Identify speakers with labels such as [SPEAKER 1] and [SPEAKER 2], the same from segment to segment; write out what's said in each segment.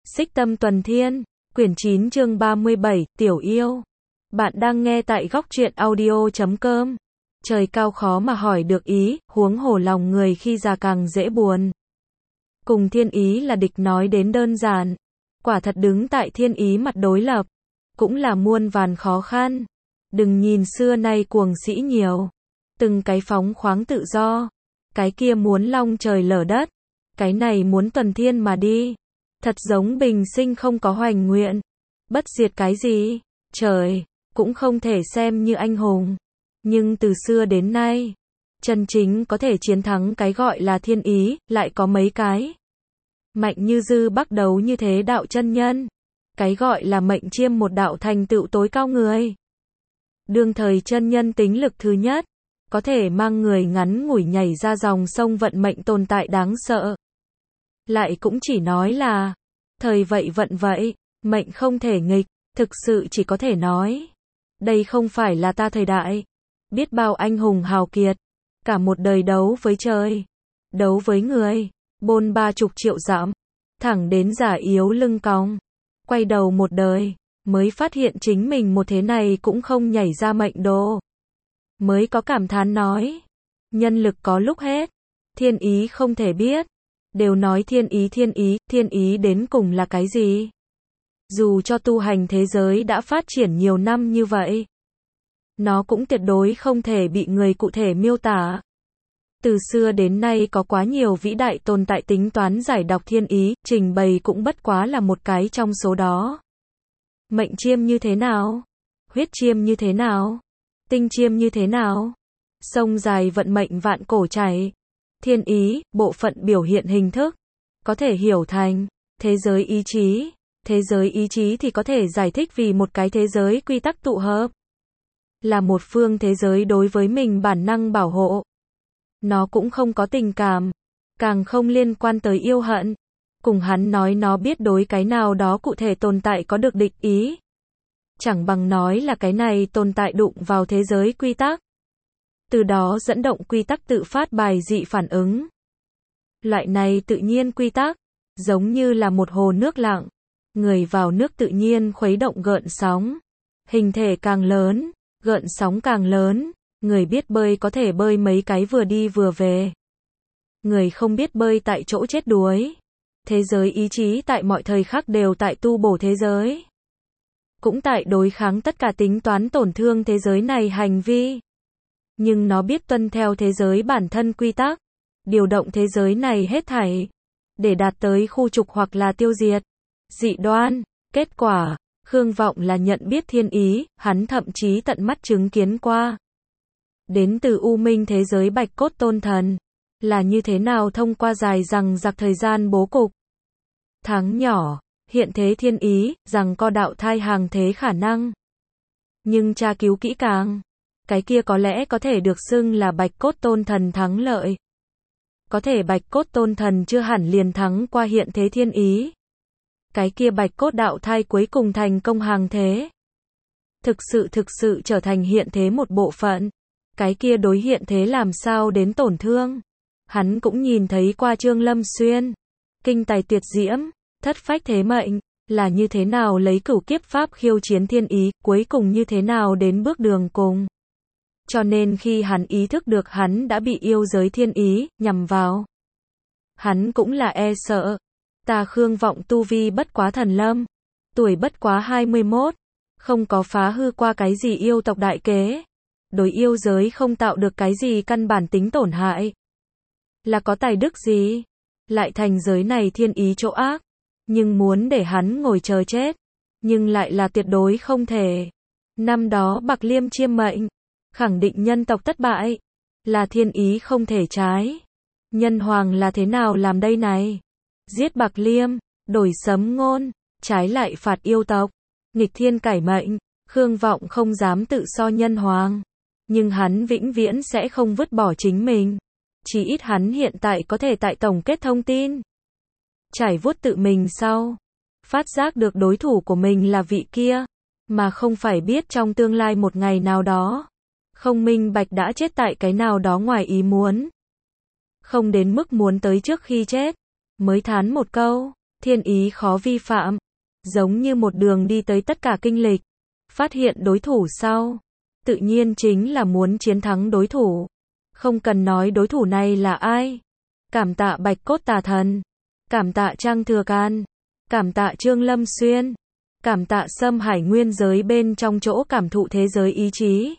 [SPEAKER 1] Xích Tâm Tuần Thiên, quyển 9 chương 37, Tiểu Yêu. Bạn đang nghe tại góc truyện audio.com. Trời cao khó mà hỏi được ý, huống hồ lòng người khi già càng dễ buồn. Cùng thiên ý là địch nói đến đơn giản. Quả thật đứng tại thiên ý mặt đối lập. Cũng là muôn vàn khó khăn. Đừng nhìn xưa nay cuồng sĩ nhiều. Từng cái phóng khoáng tự do. Cái kia muốn long trời lở đất. Cái này muốn tuần thiên mà đi. Thật giống bình sinh không có hoành nguyện. Bất diệt cái gì? Trời, cũng không thể xem như anh hùng. Nhưng từ xưa đến nay, chân chính có thể chiến thắng cái gọi là thiên ý, lại có mấy cái. Mạnh như Dư Bắc đấu như thế đạo chân nhân. Cái gọi là mệnh chiêm một đạo thành tựu tối cao người. Đương thời chân nhân tính lực thứ nhất, có thể mang người ngắn ngủi nhảy ra dòng sông vận mệnh tồn tại đáng sợ. Lại cũng chỉ nói là, thời vậy vận vậy, mệnh không thể nghịch, thực sự chỉ có thể nói. Đây không phải là ta thời đại. Biết bao anh hùng hào kiệt, cả một đời đấu với trời, đấu với người, bôn 30 triệu dặm, thẳng đến giả yếu lưng cong. Quay đầu một đời, mới phát hiện chính mình một thế này cũng không nhảy ra mệnh đồ. Mới có cảm thán nói, nhân lực có lúc hết, thiên ý không thể biết. Đều nói thiên ý đến cùng là cái gì? Dù cho tu hành thế giới đã phát triển nhiều năm như vậy, nó cũng tuyệt đối không thể bị người cụ thể miêu tả. Từ xưa đến nay có quá nhiều vĩ đại tồn tại tính toán giải đọc thiên ý, trình bày cũng bất quá là một cái trong số đó. Mệnh chiêm như thế nào? Huyết chiêm như thế nào? Tinh chiêm như thế nào? Sông dài vận mệnh vạn cổ chảy. Thiên ý, bộ phận biểu hiện hình thức, có thể hiểu thành thế giới ý chí. Thế giới ý chí thì có thể giải thích vì một cái thế giới quy tắc tụ hợp. Là một phương thế giới đối với mình bản năng bảo hộ. Nó cũng không có tình cảm, càng không liên quan tới yêu hận. Cùng hắn nói nó biết đối cái nào đó cụ thể tồn tại có được địch ý. Chẳng bằng nói là cái này tồn tại đụng vào thế giới quy tắc. Từ đó dẫn động quy tắc tự phát bài dị phản ứng. Loại này tự nhiên quy tắc, giống như là một hồ nước lặng. Người vào nước tự nhiên khuấy động gợn sóng. Hình thể càng lớn, gợn sóng càng lớn. Người biết bơi có thể bơi mấy cái vừa đi vừa về. Người không biết bơi tại chỗ chết đuối. Thế giới ý chí tại mọi thời khắc đều tại tu bổ thế giới. Cũng tại đối kháng tất cả tính toán tổn thương thế giới này hành vi. Nhưng nó biết tuân theo thế giới bản thân quy tắc. Điều động thế giới này hết thảy. Để đạt tới khu trục hoặc là tiêu diệt. Dị đoan. Kết quả, Khương Vọng là nhận biết thiên ý, hắn thậm chí tận mắt chứng kiến qua. Đến từ U Minh thế giới Bạch Cốt Tôn Thần. Là như thế nào thông qua dài rằng giặc thời gian bố cục. Tháng nhỏ, hiện thế thiên ý, rằng co đạo thai hàng thế khả năng. Nhưng tra cứu kỹ càng. Cái kia có lẽ có thể được xưng là Bạch Cốt Tôn Thần thắng lợi. Có thể Bạch Cốt Tôn Thần chưa hẳn liền thắng qua hiện thế thiên ý. Cái kia Bạch Cốt đạo thai cuối cùng thành công hàng thế. Thực sự trở thành hiện thế một bộ phận. Cái kia đối hiện thế làm sao đến tổn thương. Hắn cũng nhìn thấy qua Trương Lâm Xuyên. Kinh tài tuyệt diễm, thất phách thế mệnh. Là như thế nào lấy cửu kiếp pháp khiêu chiến thiên ý, cuối cùng như thế nào đến bước đường cùng. Cho nên khi hắn ý thức được hắn đã bị yêu giới thiên ý, nhằm vào. Hắn cũng là e sợ. Ta Khương Vọng tu vi bất quá thần lâm. Tuổi bất quá 21. Không có phá hư qua cái gì yêu tộc đại kế. Đối yêu giới không tạo được cái gì căn bản tính tổn hại. Là có tài đức gì? Lại thành giới này thiên ý chỗ ác. Nhưng muốn để hắn ngồi chờ chết. Nhưng lại là tuyệt đối không thể. Năm đó Bạc Liêm chiêm mệnh. Khẳng định nhân tộc thất bại. Là thiên ý không thể trái. Nhân hoàng là thế nào làm đây này? Giết Bạc Liêm, đổi sấm ngôn, trái lại phạt yêu tộc. Nghịch thiên cải mệnh, Khương Vọng không dám tự so nhân hoàng. Nhưng hắn vĩnh viễn sẽ không vứt bỏ chính mình. Chỉ ít hắn hiện tại có thể tại tổng kết thông tin. Trải vuốt tự mình sau. Phát giác được đối thủ của mình là vị kia. Mà không phải biết trong tương lai một ngày nào đó. Không minh bạch đã chết tại cái nào đó ngoài ý muốn. Không đến mức muốn tới trước khi chết. Mới thán một câu. thiên ý khó vi phạm. Giống như một đường đi tới tất cả kinh lịch. Phát hiện đối thủ sau. Tự nhiên chính là muốn chiến thắng đối thủ. Không cần nói đối thủ này là ai. Cảm tạ Bạch Cốt Tà Thần. Cảm tạ Trang Thừa Can. Cảm tạ Trương Lâm Xuyên. Cảm tạ Xâm Hải nguyên giới bên trong chỗ cảm thụ thế giới ý chí.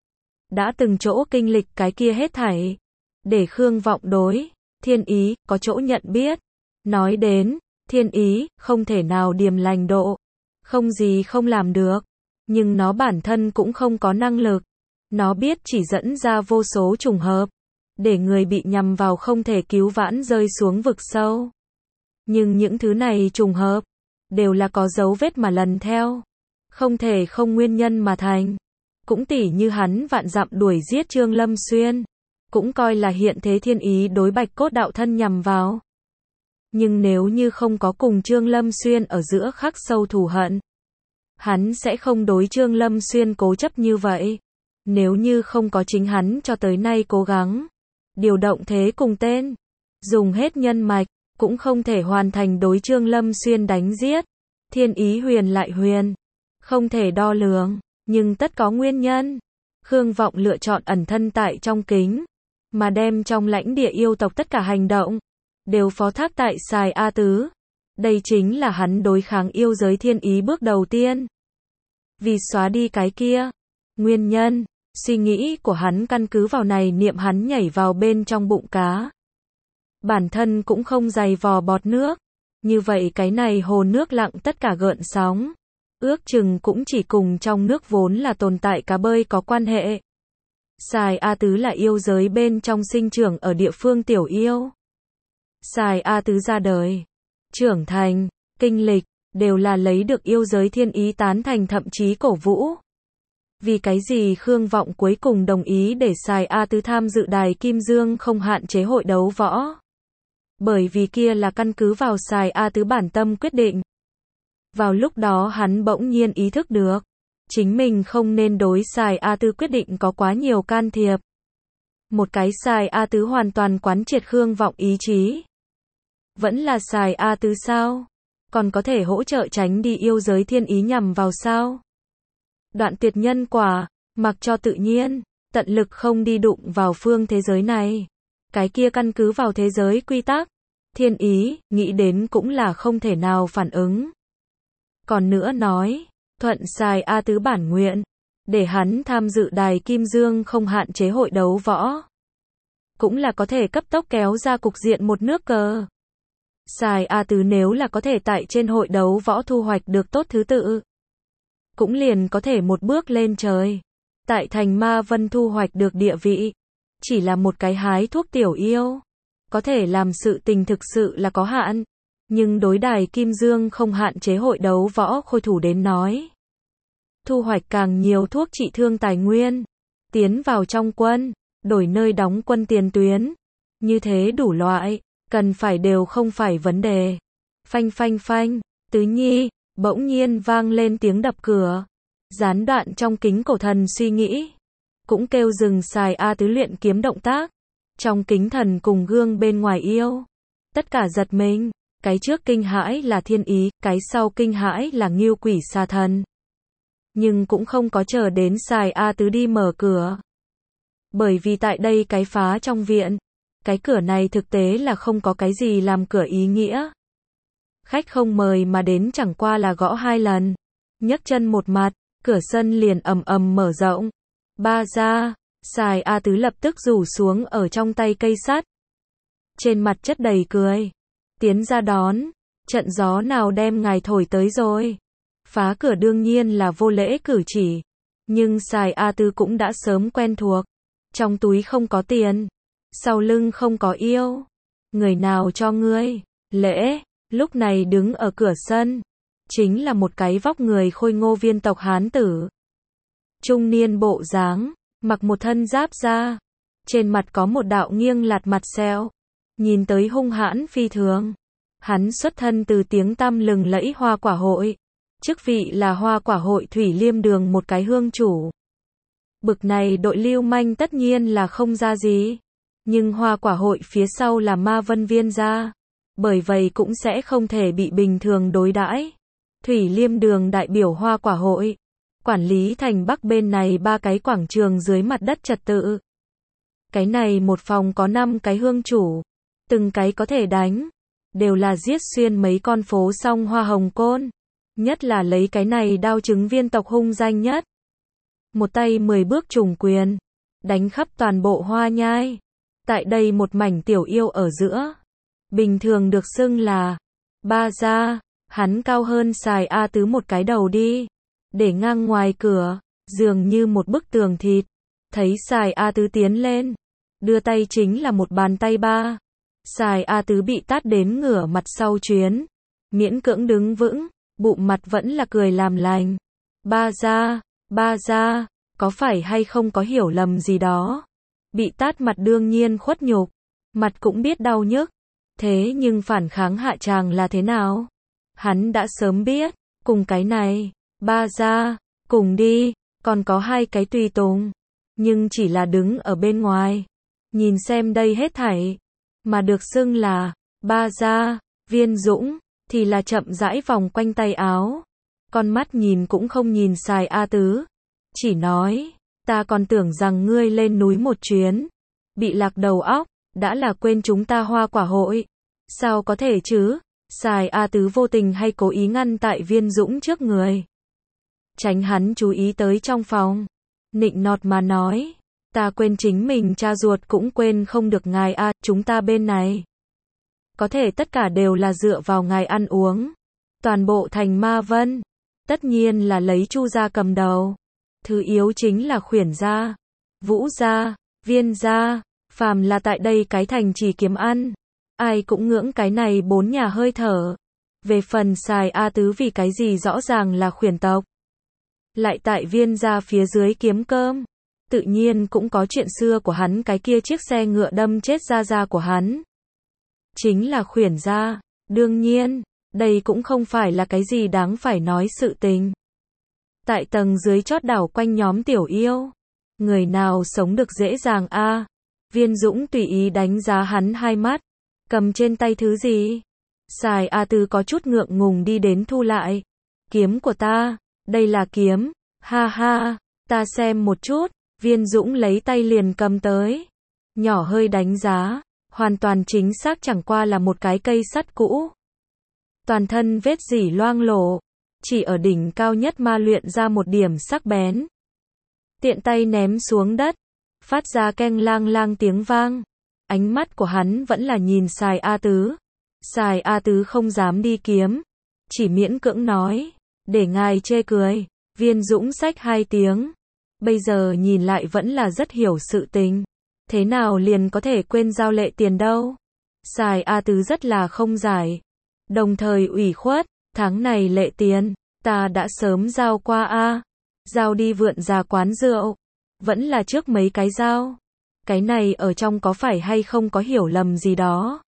[SPEAKER 1] Đã từng chỗ kinh lịch cái kia hết thảy. Để Khương Vọng đối thiên ý có chỗ nhận biết. Nói đến thiên ý không thể nào điềm lành độ. Không gì không làm được. Nhưng nó bản thân cũng không có năng lực. Nó biết chỉ dẫn ra vô số trùng hợp. Để người bị nhầm vào không thể cứu vãn rơi xuống vực sâu. Nhưng những thứ này trùng hợp. Đều là có dấu vết mà lần theo. Không thể không nguyên nhân mà thành. Cũng tỉ như hắn vạn dặm đuổi giết Trương Lâm Xuyên. Cũng coi là hiện thế thiên ý đối Bạch Cốt đạo thân nhằm vào. Nhưng nếu như không có cùng Trương Lâm Xuyên ở giữa khắc sâu thù hận. Hắn sẽ không đối Trương Lâm Xuyên cố chấp như vậy. Nếu như không có chính hắn cho tới nay cố gắng. Điều động thế cùng tên. Dùng hết nhân mạch. Cũng không thể hoàn thành đối Trương Lâm Xuyên đánh giết. Thiên ý huyền lại huyền. Không thể đo lường. Nhưng tất có nguyên nhân. Khương Vọng lựa chọn ẩn thân tại trong kính. Mà đem trong lãnh địa yêu tộc tất cả hành động. Đều phó thác tại Sài A Tứ. Đây chính là hắn đối kháng yêu giới thiên ý bước đầu tiên. Vì xóa đi cái kia. Nguyên nhân. Suy nghĩ của hắn căn cứ vào này niệm hắn nhảy vào bên trong bụng cá. Bản thân cũng không dày vò bọt nước. Như vậy cái này hồ nước lặng tất cả gợn sóng. Ước chừng cũng chỉ cùng trong nước vốn là tồn tại cá bơi có quan hệ. Sài A Tứ là yêu giới bên trong sinh trưởng ở địa phương tiểu yêu. Sài A Tứ ra đời, trưởng thành, kinh lịch, đều là lấy được yêu giới thiên ý tán thành thậm chí cổ vũ. Vì cái gì Khương Vọng cuối cùng đồng ý để Sài A Tứ tham dự đài Kim Dương không hạn chế hội đấu võ? Bởi vì kia là căn cứ vào Sài A Tứ bản tâm quyết định. Vào lúc đó hắn bỗng nhiên ý thức được. Chính mình không nên đối Sài A Tứ quyết định có quá nhiều can thiệp. Một cái Sài A Tứ hoàn toàn quán triệt Khương Vọng ý chí. Vẫn là Sài A Tứ sao? Còn có thể hỗ trợ tránh đi yêu giới thiên ý nhằm vào sao? Đoạn tuyệt nhân quả, mặc cho tự nhiên, tận lực không đi đụng vào phương thế giới này. Cái kia căn cứ vào thế giới quy tắc. Thiên ý, nghĩ đến cũng là không thể nào phản ứng. Còn nữa nói, thuận Sài A Tứ bản nguyện, để hắn tham dự đài Kim Dương không hạn chế hội đấu võ. Cũng là có thể cấp tốc kéo ra cục diện một nước cờ. Sài A Tứ nếu là có thể tại trên hội đấu võ thu hoạch được tốt thứ tự. Cũng liền có thể một bước lên trời. Tại thành Ma Vân thu hoạch được địa vị. Chỉ là một cái hái thuốc tiểu yêu. Có thể làm sự tình thực sự là có hạn. Nhưng đối đài Kim Dương không hạn chế hội đấu võ khôi thủ đến nói. Thu hoạch càng nhiều thuốc trị thương tài nguyên. Tiến vào trong quân. Đổi nơi đóng quân tiền tuyến. Như thế đủ loại. Cần phải đều không phải vấn đề. Phanh phanh phanh. Tứ Nhi. Bỗng nhiên vang lên tiếng đập cửa. Gián đoạn trong kính cổ thần suy nghĩ. Cũng kêu dừng Sài A Tứ luyện kiếm động tác. Trong kính thần cùng gương bên ngoài yêu. Tất cả giật mình. Cái trước kinh hãi là thiên ý, cái sau kinh hãi là Ngưu Quỷ Xà Thần. Nhưng cũng không có chờ đến Sài A Tứ đi mở cửa. Bởi vì tại đây cái phá trong viện. Cái cửa này thực tế là không có cái gì làm cửa ý nghĩa. Khách không mời mà đến chẳng qua là gõ 2 lần. Nhấc chân một mặt, cửa sân liền ầm ầm mở rộng. Ba ra, Sài A Tứ lập tức rủ xuống ở trong tay cây sắt. Trên mặt chất đầy cười. Tiến ra đón. Trận gió nào đem ngài thổi tới rồi. Phá cửa đương nhiên là vô lễ cử chỉ. Nhưng Sài A Tứ cũng đã sớm quen thuộc. Trong túi không có tiền. Sau lưng không có yêu. Người nào cho ngươi lễ? Lúc này đứng ở cửa sân. Chính là một cái vóc người khôi ngô viên tộc Hán tử. Trung niên bộ dáng. Mặc một thân giáp da. Trên mặt có một đạo nghiêng lạt mặt sẹo. Nhìn tới hung hãn phi thường. Hắn xuất thân từ tiếng tăm lừng lẫy Hoa Quả hội. Chức vị là Hoa Quả hội Thủy Liêm Đường một cái hương chủ. Bực này đội lưu manh tất nhiên là không ra gì. Nhưng Hoa Quả hội phía sau là Ma Vân Viên gia. bởi vậy cũng sẽ không thể bị bình thường đối đãi. Thủy Liêm Đường đại biểu Hoa Quả Hội, quản lý thành Bắc bên này 3 cái quảng trường dưới mặt đất trật tự. Cái này một phòng có 5 cái hương chủ, từng cái có thể đánh, đều là giết xuyên mấy con phố song hoa hồng côn, nhất là lấy cái này đao chứng viên tộc hung danh nhất. Một tay 10 bước trùng quyền, đánh khắp toàn bộ Hoa Nhai. Tại đây một mảnh tiểu yêu ở giữa, bình thường được xưng là Ba Gia, hắn cao hơn Sài A Tứ một cái đầu đi, để ngang ngoài cửa, dường như một bức tường thịt. Thấy Sài A Tứ tiến lên, đưa tay chính là một bàn tay ba. Sài A Tứ bị tát đến ngửa mặt sau chuyến, miễn cưỡng đứng vững, bụng mặt vẫn là cười làm lành. Ba Gia, có phải hay không có hiểu lầm gì đó? Bị tát mặt đương nhiên khuất nhục, mặt cũng biết đau nhức, thế nhưng phản kháng hạ tràng là thế nào? Hắn đã sớm biết, cùng cái này, Ba Gia, cùng đi, còn có 2 cái tùy tùng, nhưng chỉ là đứng ở bên ngoài, nhìn xem đây hết thảy, mà được xưng là Ba Gia. Viên Dũng thì là chậm rãi vòng quanh tay áo, con mắt nhìn cũng không nhìn Sài A Tứ, chỉ nói, ta còn tưởng rằng ngươi lên núi một chuyến, bị lạc đầu óc, đã là quên chúng ta Hoa Quả Hội, sao có thể chứ? Sài A Tứ vô tình hay cố ý ngăn tại Viên Dũng trước người, tránh hắn chú ý tới trong phòng, nịnh nọt mà nói, ta quên chính mình cha ruột cũng quên không được ngài a, chúng ta bên này có thể tất cả đều là dựa vào ngài ăn uống, toàn bộ thành Ma Vân, tất nhiên là lấy Chu gia cầm đầu, thứ yếu chính là Khuyển gia, Vũ gia, Viên gia, phàm là tại đây cái thành chỉ kiếm ăn, ai cũng ngưỡng cái này 4 nhà hơi thở. Về phần Sài A Tứ vì cái gì rõ ràng là Khuyển tộc, lại tại Viên gia phía dưới kiếm cơm, tự nhiên cũng có chuyện xưa của hắn, cái kia chiếc xe ngựa đâm chết gia của hắn, chính là Khuyển gia. Đương nhiên, đây cũng không phải là cái gì đáng phải nói sự tình. Tại tầng dưới chót đảo quanh nhóm tiểu yêu, người nào sống được dễ dàng a? Viên Dũng tùy ý đánh giá hắn 2 mắt, cầm trên tay thứ gì? Sài A Tứ có chút ngượng ngùng đi đến thu lại. Kiếm của ta, đây là kiếm, ha ha, ta xem một chút. Viên Dũng lấy tay liền cầm tới, nhỏ hơi đánh giá, hoàn toàn chính xác chẳng qua là một cái cây sắt cũ. Toàn thân vết rỉ loang lổ, chỉ ở đỉnh cao nhất ma luyện ra một điểm sắc bén. Tiện tay ném xuống đất, phát ra keng lang lang tiếng vang. Ánh mắt của hắn vẫn là nhìn Sài A Tứ. Sài A Tứ không dám đi kiếm, chỉ miễn cưỡng nói, để ngài chê cười. Viên Dũng xách 2 tiếng. Bây giờ nhìn lại vẫn là rất hiểu sự tình. Thế nào liền có thể quên giao lệ tiền đâu? Sài A Tứ rất là không giải, đồng thời ủy khuất, tháng này lệ tiền, ta đã sớm giao qua a. Giao đi Vượn Già quán rượu, vẫn là trước mấy cái giao. Cái này ở trong có phải hay không có hiểu lầm gì đó?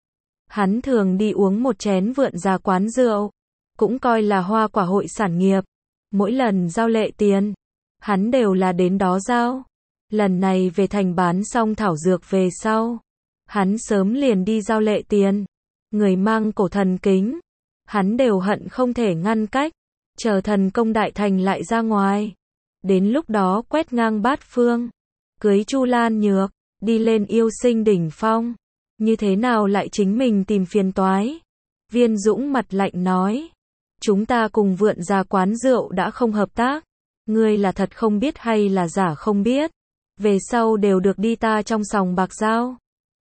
[SPEAKER 1] Hắn thường đi uống một chén Vượn Già quán rượu, cũng coi là Hoa Quả Hội sản nghiệp. Mỗi lần giao lệ tiền, hắn đều là đến đó giao. Lần này về thành bán xong thảo dược về sau, hắn sớm liền đi giao lệ tiền. Người mang cổ thần kính, hắn đều hận không thể ngăn cách, chờ thần công đại thành lại ra ngoài. Đến lúc đó quét ngang bát phương, cưới Chu Lan Nhược, đi lên yêu sinh đỉnh phong. Như thế nào lại chính mình tìm phiền toái? Viên Dũng mặt lạnh nói, chúng ta cùng Vượn Già quán rượu đã không hợp tác. Ngươi là thật không biết hay là giả không biết? Về sau đều được đi ta trong sòng bạc giao.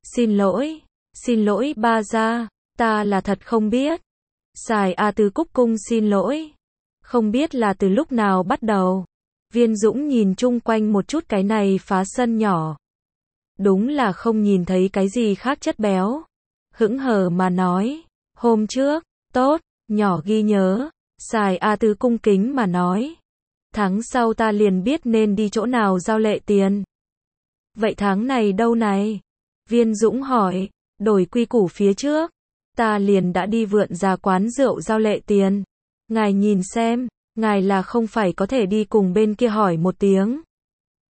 [SPEAKER 1] Xin lỗi Ba Gia, ta là thật không biết. Sài A Tứ cúc cung xin lỗi. Không biết là từ lúc nào bắt đầu. Viên Dũng nhìn chung quanh một chút cái này phá sân nhỏ. Đúng là không nhìn thấy cái gì khác chất béo. Hững hờ mà nói, hôm trước, tốt, nhỏ ghi nhớ. Sài A Tứ cung kính mà nói, tháng sau ta liền biết nên đi chỗ nào giao lệ tiền. Vậy tháng này đâu này? Viên Dũng hỏi, đổi quy củ phía trước, ta liền đã đi Vượn Già quán rượu giao lệ tiền. Ngài nhìn xem, ngài là không phải có thể đi cùng bên kia hỏi một tiếng.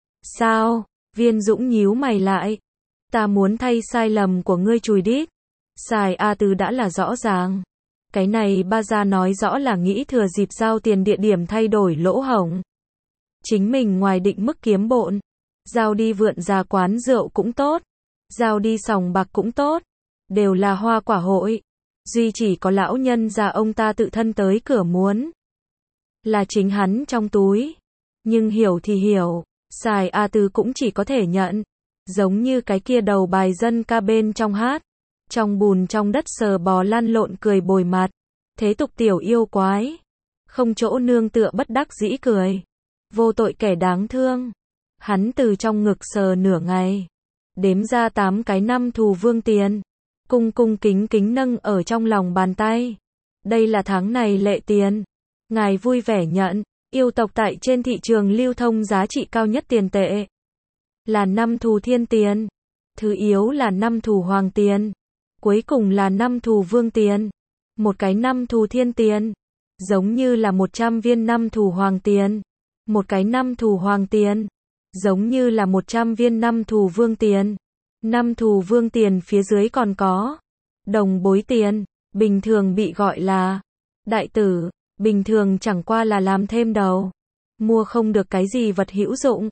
[SPEAKER 1] Sao? Viên Dũng nhíu mày lại. Ta muốn thay sai lầm của ngươi chùi đít. Xài A Tứ đã là rõ ràng. Cái này ba gia nói rõ là nghĩ thừa dịp giao tiền địa điểm thay đổi lỗ hổng. Chính mình ngoài định mức kiếm bộn. Giao đi vượn ra quán rượu cũng tốt. Giao đi sòng bạc cũng tốt. Đều là hoa quả hội. Duy chỉ có lão nhân già ông ta tự thân tới cửa muốn. Là chính hắn trong túi. Nhưng hiểu thì hiểu. Xài A Tứ cũng chỉ có thể nhận. Giống như cái kia đầu bài dân ca bên trong hát. Trong bùn trong đất sờ bò lăn lộn cười bồi mặt. Thế tục tiểu yêu quái. Không chỗ nương tựa bất đắc dĩ cười. Vô tội kẻ đáng thương. Hắn từ trong ngực sờ nửa ngày. Đếm ra 8 cái năm thù vương tiền. Cung cung kính kính nâng ở trong lòng bàn tay. Đây là tháng này lệ tiền. Ngài vui vẻ nhận. Yêu tộc tại trên thị trường lưu thông giá trị cao nhất tiền tệ. Là 5 thù thiên tiền. Thứ yếu là 5 thù hoàng tiền. Cuối cùng là 5 thù vương tiền. Một cái 5 thù thiên tiền. Giống như là 100 viên 5 thù hoàng tiền. Một cái 5 thù hoàng tiền. Giống như là 100 viên 5 thù vương tiền. 5 thù vương tiền phía dưới còn có. Đồng bối tiền. Bình thường bị gọi là đại tử. Bình thường chẳng qua là làm thêm đầu. Mua không được cái gì vật hữu dụng.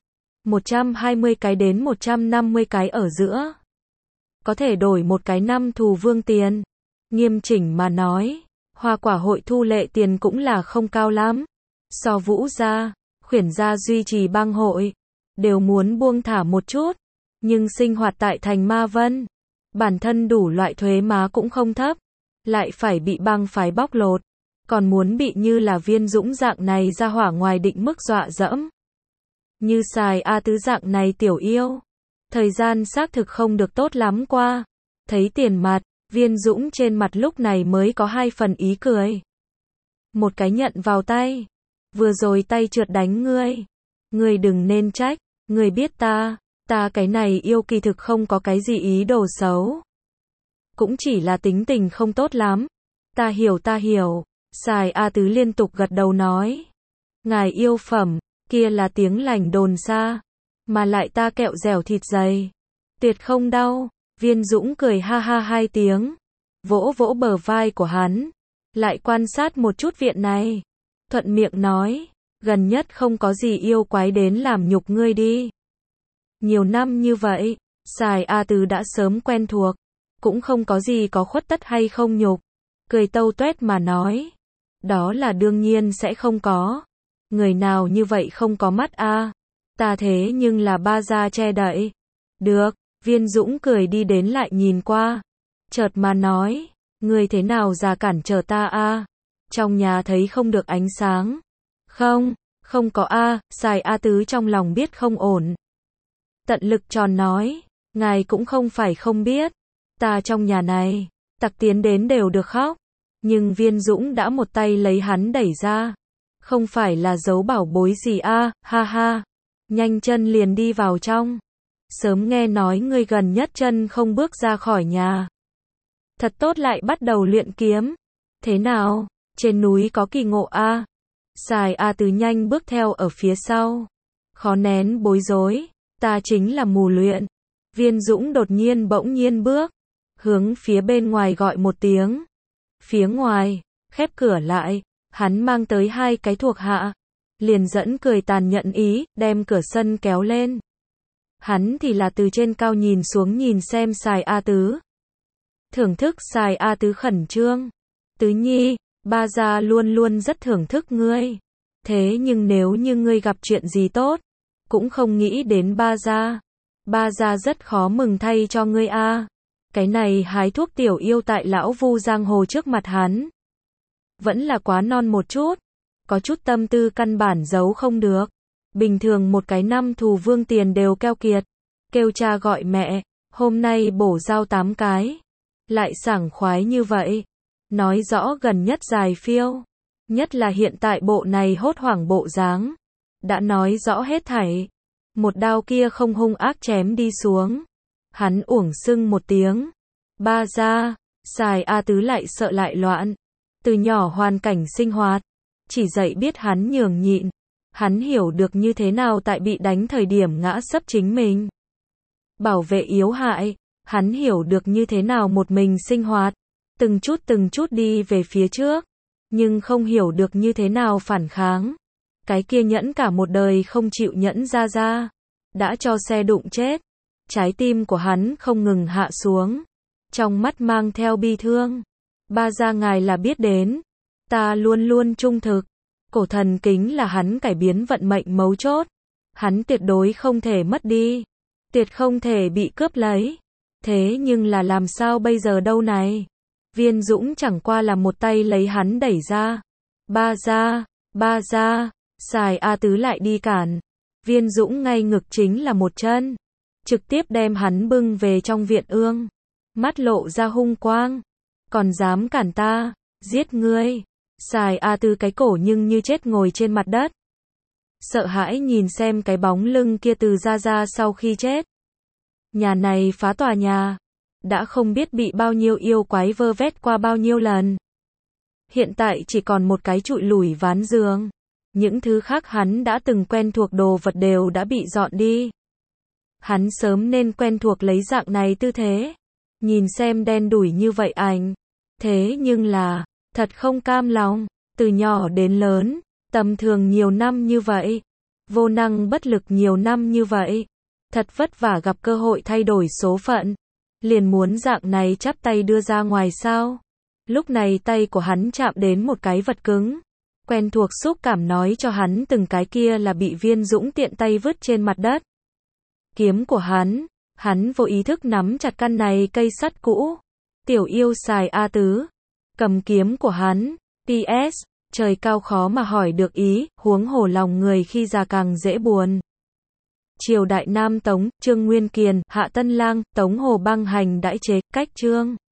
[SPEAKER 1] 120 cái đến 150 cái ở giữa. Có thể đổi một cái 5 thù vương tiền. Nghiêm chỉnh mà nói, hoa quả hội thu lệ tiền cũng là không cao lắm. So Vũ gia, Khuyển gia duy trì bang hội, đều muốn buông thả một chút. Nhưng sinh hoạt tại thành Ma Vân, bản thân đủ loại thuế má cũng không thấp. Lại phải bị bang phái bóc lột. Còn muốn bị như là Viên Dũng dạng này ra hỏa ngoài định mức dọa dẫm. Như Xài A Tứ dạng này tiểu yêu. Thời gian xác thực không được tốt lắm qua. Thấy tiền mặt, Viên Dũng trên mặt lúc này mới có 2 phần ý cười. Một cái nhận vào tay. Vừa rồi tay trượt đánh ngươi. Ngươi đừng nên trách. Ngươi biết ta cái này yêu kỳ thực không có cái gì ý đồ xấu. Cũng chỉ là tính tình không tốt lắm. Ta hiểu. Xài A Tứ liên tục gật đầu nói. Ngài yêu phẩm, kia là tiếng lành đồn xa. Mà lại ta kẹo dẻo thịt dày. Tuyệt không đau. Viên Dũng cười ha ha 2 tiếng. Vỗ vỗ bờ vai của hắn. Lại quan sát một chút viện này. Thuận miệng nói. Gần nhất không có gì yêu quái đến làm nhục ngươi đi. Nhiều năm như vậy, Xài A Tứ đã sớm quen thuộc. Cũng không có gì có khuất tất hay không nhục. Cười tâu tuét mà nói. Đó là đương nhiên sẽ không có. Người nào như vậy không có mắt a. Ta thế nhưng là ba gia che đậy. Được, Viên Dũng cười đi đến lại nhìn qua. Chợt mà nói, ngươi thế nào ra cản trở ta a? Trong nhà thấy không được ánh sáng. Không có a. Xài A Tứ trong lòng biết không ổn. Tận lực tròn nói, ngài cũng không phải không biết. Ta trong nhà này, tặc tiến đến đều được khóc. Nhưng Viên Dũng đã một tay lấy hắn đẩy ra. Không phải là giấu bảo bối gì a, ha ha. Nhanh chân liền đi vào trong. Sớm nghe nói ngươi gần nhất chân không bước ra khỏi nhà. Thật tốt lại bắt đầu luyện kiếm. Thế nào, trên núi có kỳ ngộ a? Xài A Tứ nhanh bước theo ở phía sau. Khó nén bối rối, ta chính là mù luyện. Viên Dũng đột nhiên bỗng nhiên bước. Hướng phía bên ngoài gọi một tiếng. Phía ngoài, khép cửa lại, hắn mang tới 2 cái thuộc hạ. Liền dẫn cười tàn nhẫn ý, đem cửa sân kéo lên. Hắn thì là từ trên cao nhìn xuống nhìn xem Xài A Tứ. Thưởng thức Xài A Tứ khẩn trương. Tứ nhi, ba gia luôn luôn rất thưởng thức ngươi. Thế nhưng nếu như ngươi gặp chuyện gì tốt, cũng không nghĩ đến ba gia. Ba gia rất khó mừng thay cho ngươi a. Cái này hái thuốc tiểu yêu tại lão Vu giang hồ trước mặt hắn. Vẫn là quá non một chút. Có chút tâm tư căn bản giấu không được. Bình thường một cái 5 thù vương tiền đều keo kiệt. Kêu cha gọi mẹ, hôm nay bổ giao 8 cái. Lại sảng khoái như vậy. Nói rõ gần nhất dài phiêu. Nhất là hiện tại bộ này hốt hoảng bộ dáng. Đã nói rõ hết thảy. Một đao kia không hung ác chém đi xuống. Hắn uổng sưng một tiếng. Ba gia, Xài A Tứ lại sợ lại loạn. Từ nhỏ hoàn cảnh sinh hoạt. Chỉ dạy biết hắn nhường nhịn. Hắn hiểu được như thế nào tại bị đánh thời điểm ngã sấp chính mình. Bảo vệ yếu hại. Hắn hiểu được như thế nào một mình sinh hoạt, từng chút đi về phía trước, nhưng không hiểu được như thế nào phản kháng. Cái kia nhẫn cả một đời không chịu nhẫn ra, đã cho xe đụng chết. Trái tim của hắn không ngừng hạ xuống, trong mắt mang theo bi thương. Ba gia ngài là biết đến, ta luôn luôn trung thực. Cổ thần kính là hắn cải biến vận mệnh mấu chốt. Hắn tuyệt đối không thể mất đi, tuyệt không thể bị cướp lấy. Thế nhưng là làm sao bây giờ đâu này? Viên Dũng chẳng qua là một tay lấy hắn đẩy ra. Ba gia, Sài A Tứ lại đi cản. Viên Dũng ngay ngực chính là một chân, trực tiếp đem hắn bưng về trong viện ương. Mắt lộ ra hung quang. Còn dám cản ta, giết ngươi. Sài A Tứ cái cổ nhưng như chết ngồi trên mặt đất. Sợ hãi nhìn xem cái bóng lưng kia từ ra sau khi chết. Nhà này phá tòa nhà, đã không biết bị bao nhiêu yêu quái vơ vét qua bao nhiêu lần. Hiện tại chỉ còn một cái trụi lủi ván giường. Những thứ khác hắn đã từng quen thuộc đồ vật đều đã bị dọn đi. Hắn sớm nên quen thuộc lấy dạng này tư thế. Nhìn xem đen đủi như vậy ảnh. Thế nhưng là, thật không cam lòng. Từ nhỏ đến lớn, tầm thường nhiều năm như vậy. Vô năng bất lực nhiều năm như vậy. Thật vất vả gặp cơ hội thay đổi số phận. Liền muốn dạng này chắp tay đưa ra ngoài sao. Lúc này tay của hắn chạm đến một cái vật cứng. Quen thuộc xúc cảm nói cho hắn từng cái kia là bị Viên Dũng tiện tay vứt trên mặt đất. Kiếm của hắn vô ý thức nắm chặt căn này cây sắt cũ. Tiểu yêu Sài A Tứ, cầm kiếm của hắn. PS, trời cao khó mà hỏi được ý, huống hồ lòng người khi già càng dễ buồn. Triều đại Nam Tống, Trương Nguyên Kiền, Hạ Tân Lang, Tống Hồ băng hành đãi chế, cách chương.